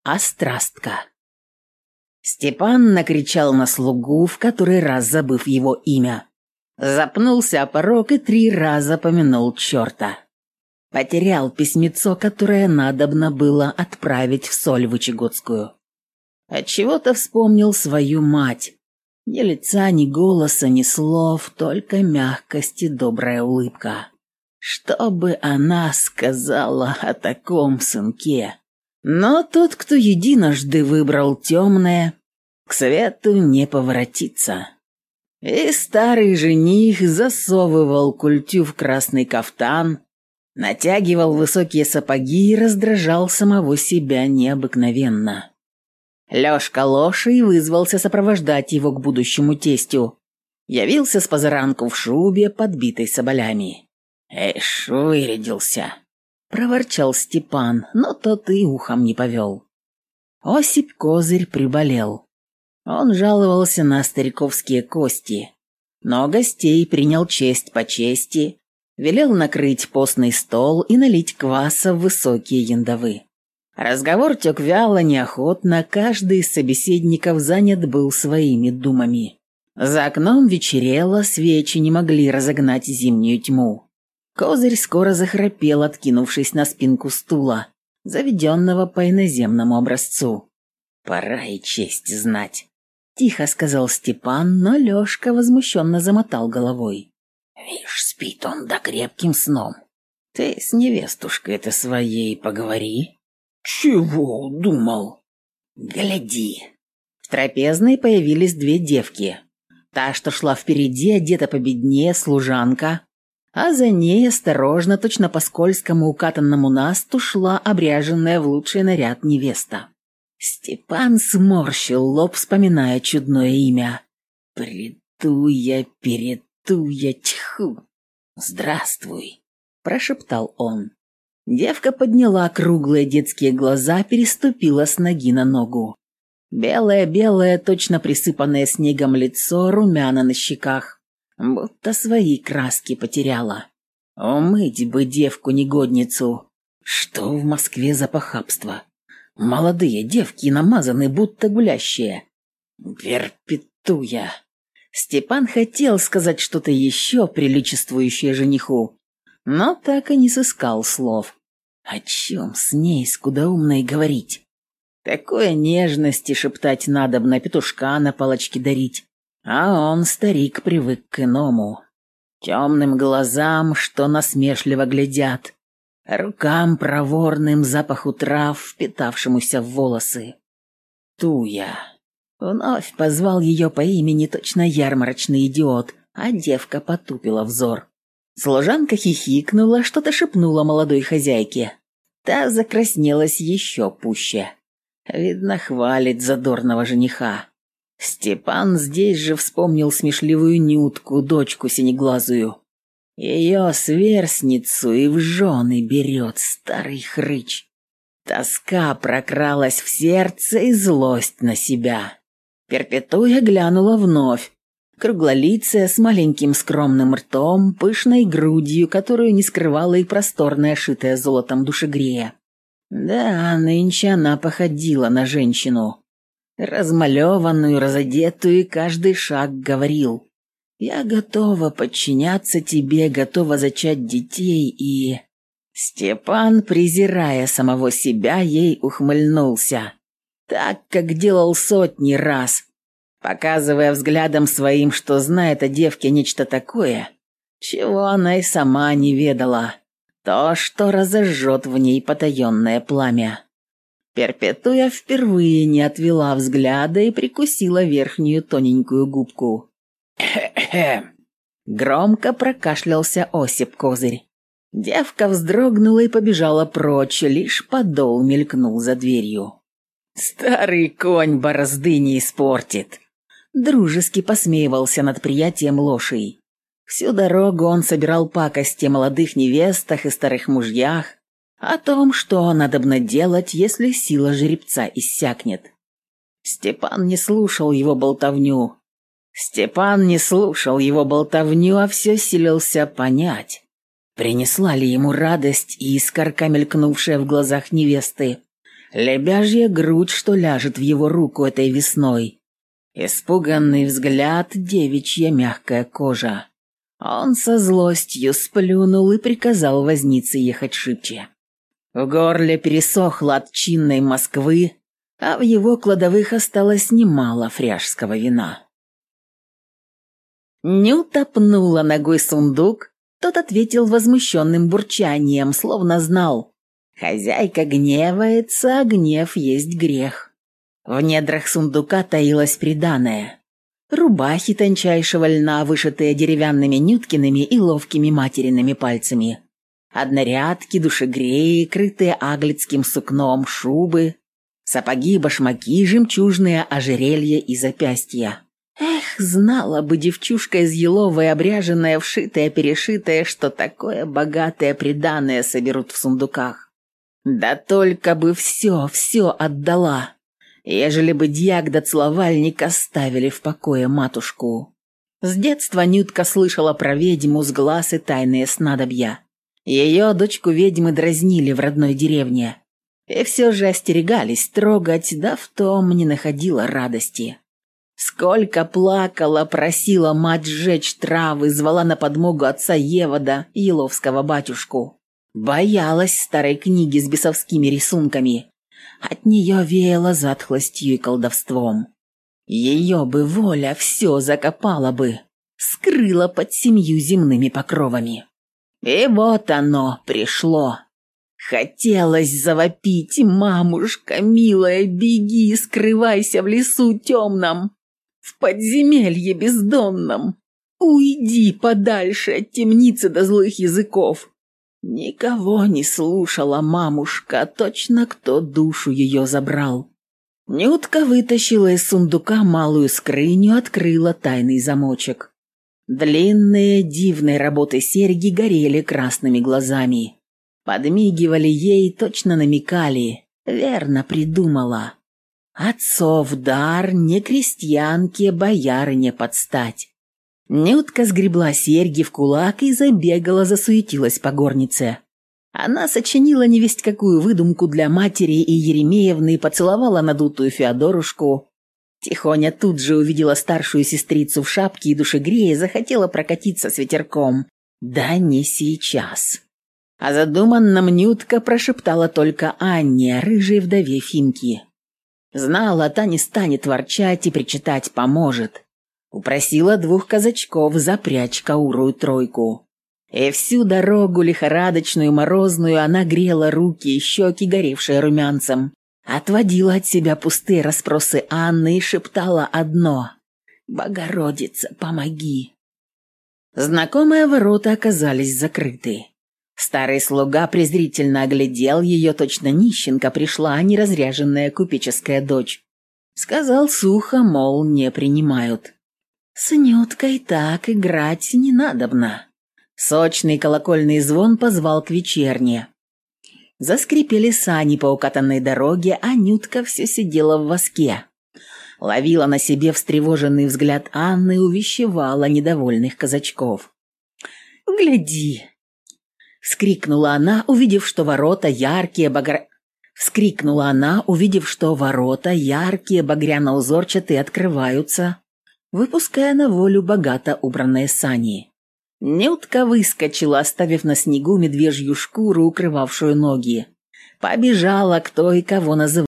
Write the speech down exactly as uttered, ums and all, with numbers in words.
Острастка. Степан накричал на слугу, в который раз забыв его имя. Запнулся о порог и три раза помянул черта. Потерял письмецо, которое надобно было отправить в Сольвычегодскую. Отчего-то вспомнил свою мать. Ни лица, ни голоса, ни слов, только мягкость и добрая улыбка. Что бы она сказала о таком сынке? Но тот, кто единожды выбрал темное, к свету не поворотится. И старый жених засовывал культю в красный кафтан, натягивал высокие сапоги и раздражал самого себя необыкновенно. Лёшка Лошей вызвался сопровождать его к будущему тестю. Явился с позаранку в шубе, подбитой соболями. «Эш, вырядился!» — проворчал Степан, но тот и ухом не повел. Осип Козырь приболел. Он жаловался на стариковские кости, но гостей принял честь по чести, велел накрыть постный стол и налить кваса в высокие яндовы. Разговор тек вяло, неохотно, каждый из собеседников занят был своими думами. За окном вечерело, свечи не могли разогнать зимнюю тьму. Козырь скоро захрапел, откинувшись на спинку стула, заведенного по иноземному образцу. «Пора и честь знать», — тихо сказал Степан, но Лёшка возмущенно замотал головой. «Вишь, спит он да крепким сном. Ты с невестушкой-то своей поговори». «Чего думал?» «Гляди». В трапезной появились две девки. Та, что шла впереди, одета победнее, служанка, а за ней осторожно, точно по скользкому укатанному насту, шла обряженная в лучший наряд невеста. Степан сморщил лоб, вспоминая чудное имя. «Притуя, перетуя, тьху! Здравствуй!» – прошептал он. Девка подняла круглые детские глаза, переступила с ноги на ногу. Белое-белое, точно присыпанное снегом лицо, румяна на щеках, будто свои краски потеряла. Умыть бы девку-негодницу. Что в Москве за похабство? Молодые девки намазаны, будто гулящие. Перпетуя. Степан хотел сказать что-то еще приличествующее жениху, но так и не сыскал слов. О чем с ней скудоумной говорить? Такое нежности шептать надобно, петушка на палочке дарить. А он, старик, привык к иному. Темным глазам, что насмешливо глядят, рукам проворным, запаху трав, впитавшемуся в волосы. Туя. Вновь позвал ее по имени точно ярмарочный идиот, а девка потупила взор. Служанка хихикнула, что-то шепнула молодой хозяйке. Та закраснелась еще пуще. Видно, хвалит задорного жениха. Степан здесь же вспомнил смешливую Нютку, дочку синеглазую. Ее сверстницу и в жены берет старый хрыч. Тоска прокралась в сердце и злость на себя. Перпетуя глянула вновь. Круглолицая, с маленьким скромным ртом, пышной грудью, которую не скрывала и просторная, шитая золотом душегрея. Да, нынче она походила на женщину. Размалеванную, разодетую, и каждый шаг говорил: «Я готова подчиняться тебе, готова зачать детей и...» Степан, презирая самого себя, ей ухмыльнулся. Так, как делал сотни раз, показывая взглядом своим, что знает о девке нечто такое, чего она и сама не ведала, то, что разожжет в ней потаенное пламя. Перпетуя впервые не отвела взгляда и прикусила верхнюю тоненькую губку. «Хе-хе!» Громко прокашлялся Осип Козырь. Девка вздрогнула и побежала прочь, лишь подол мелькнул за дверью. «Старый конь борозды не испортит!» Дружески посмеивался над приятием Лошей. Всю дорогу он собирал пакости о молодых невестах и старых мужьях, о том, что надобно делать, если сила жеребца иссякнет. Степан не слушал его болтовню. Степан не слушал его болтовню, а все силился понять, принесла ли ему радость искорка, мелькнувшая в глазах невесты, Лебяжья грудь, что ляжет в его руку этой весной. Испуганный взгляд, девичья мягкая кожа. Он со злостью сплюнул и приказал вознице ехать шибче. В горле пересохло от чинной Москвы, а в его кладовых осталось немало фряжского вина. Нюта пнула ногой сундук, тот ответил возмущенным бурчанием, словно знал. Хозяйка гневается, а гнев есть грех. В недрах сундука таилось приданое. Рубахи тончайшего льна, вышитые деревянными Нюткиными и ловкими материными пальцами. Однорядки, душегреи, крытые аглицким сукном шубы, сапоги, башмаки, жемчужные ожерелья и запястья. Эх, знала бы девчушка из еловой, обряженная, вшитая-перешитая, что такое богатое приданое соберут в сундуках. Да только бы все, все отдала, ежели бы дьяк да целовальник оставили в покое матушку. С детства Нютка слышала про ведьму с глаз и тайные снадобья. Ее дочку ведьмы дразнили в родной деревне. И все же остерегались трогать, да в том не находила радости. Сколько плакала, просила мать сжечь травы, звала на подмогу отца Евода, еловского батюшку. Боялась старой книги с бесовскими рисунками. От нее веяло затхлостью и колдовством. Ее бы воля все закопала бы, скрыла под семью земными покровами. И вот оно пришло. Хотелось завопить: «Мамушка, милая, беги, скрывайся в лесу темном, в подземелье бездонном. Уйди подальше от темницы до злых языков». Никого не слушала мамушка, точно кто душу ее забрал. Нютка вытащила из сундука малую скрыню, открыла тайный замочек. Длинные, дивной работы серьги горели красными глазами. Подмигивали ей, точно намекали. Верно придумала. Отцов дар, не крестьянке, боярыне подстать. Нютка сгребла серьги в кулак и забегала, засуетилась по горнице. Она сочинила невесть какую выдумку для матери и Еремеевны, поцеловала надутую Феодорушку. Тихоня тут же увидела старшую сестрицу в шапке и душегрее, захотела прокатиться с ветерком. Да не сейчас. А задуманном Нютка прошептала только Анне, рыжей вдове Фимки. Знала, та не станет ворчать и причитать поможет. Упросила двух казачков запрячь каурую тройку. И всю дорогу лихорадочную морозную она грела руки и щеки, горевшие румянцем. Отводила от себя пустые расспросы Анны и шептала одно: «Богородица, помоги!» Знакомые ворота оказались закрыты. Старый слуга презрительно оглядел ее, точно нищенка пришла, а не разряженная купеческая дочь. Сказал сухо, мол, не принимают. С Нюткой так играть не надобно. Сочный колокольный звон позвал к вечерне. Заскрипели сани по укатанной дороге, а Нютка все сидела в воске. Ловила на себе встревоженный взгляд Анны и увещевала недовольных казачков. «Гляди!» — вскрикнула она, увидев, что ворота яркие, багр... Вскрикнула она, увидев, что ворота яркие, багряно-узорчатые открываются, выпуская на волю богато убранные сани. Нютка выскочила, оставив на снегу медвежью шкуру, укрывавшую ноги. Побежала, кто и кого называл.